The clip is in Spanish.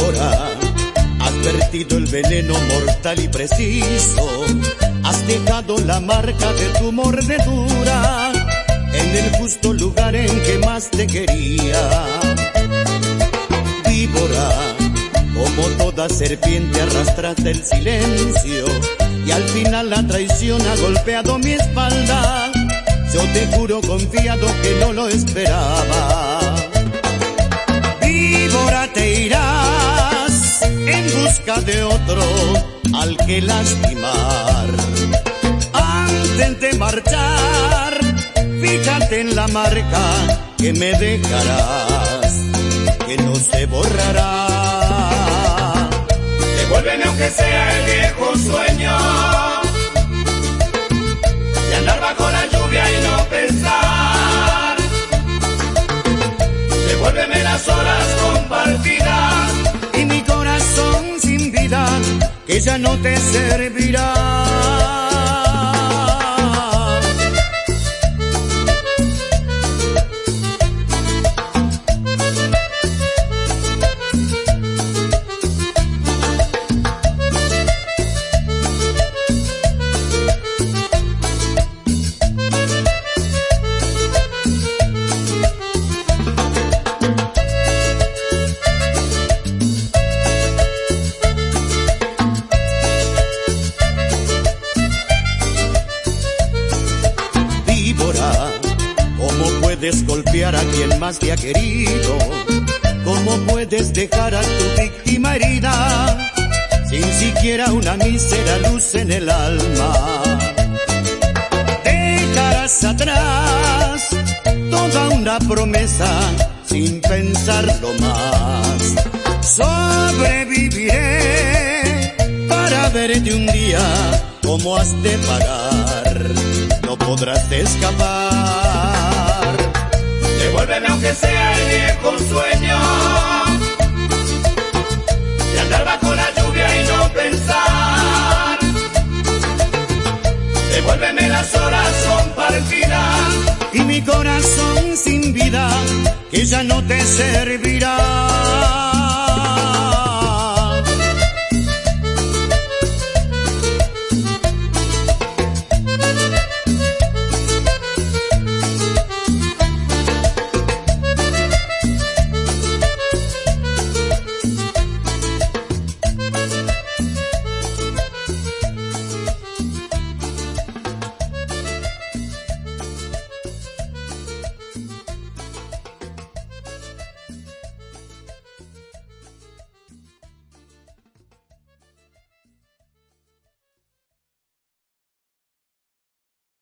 víbora, has vertido el veneno mortal y preciso, has dejado la marca de tu mordedura en el justo lugar en que más te quería. Víbora, como toda serpiente arrastraste el silencio y al final la traición ha golpeado mi espalda. Yo te juro confiado que no lo esperaba. Víbora, te irás en busca de otro al que lastimar. Antes de marchar, fíjate en la marca que me dejarás, que no se borrará. Devuélveme aunque sea el viejo sueño de andar bajo la lluvia y no pensar. Devuélveme las horas compartidas y mi corazón sin vida, que ya no te servirá. ¿Cómo puedes golpear a quien más te ha querido? ¿Cómo puedes dejar a tu víctima herida sin siquiera una mísera luz en el alma? Dejarás atrás toda una promesa sin pensarlo más. Sobreviviré para verte un día como has de pagar. No podrás escapar. Devuélveme aunque sea el viejo sueño de andar bajo la lluvia y no pensar. Devuélveme las horas compartidas y mi corazón sin vida, que ya no te servirá.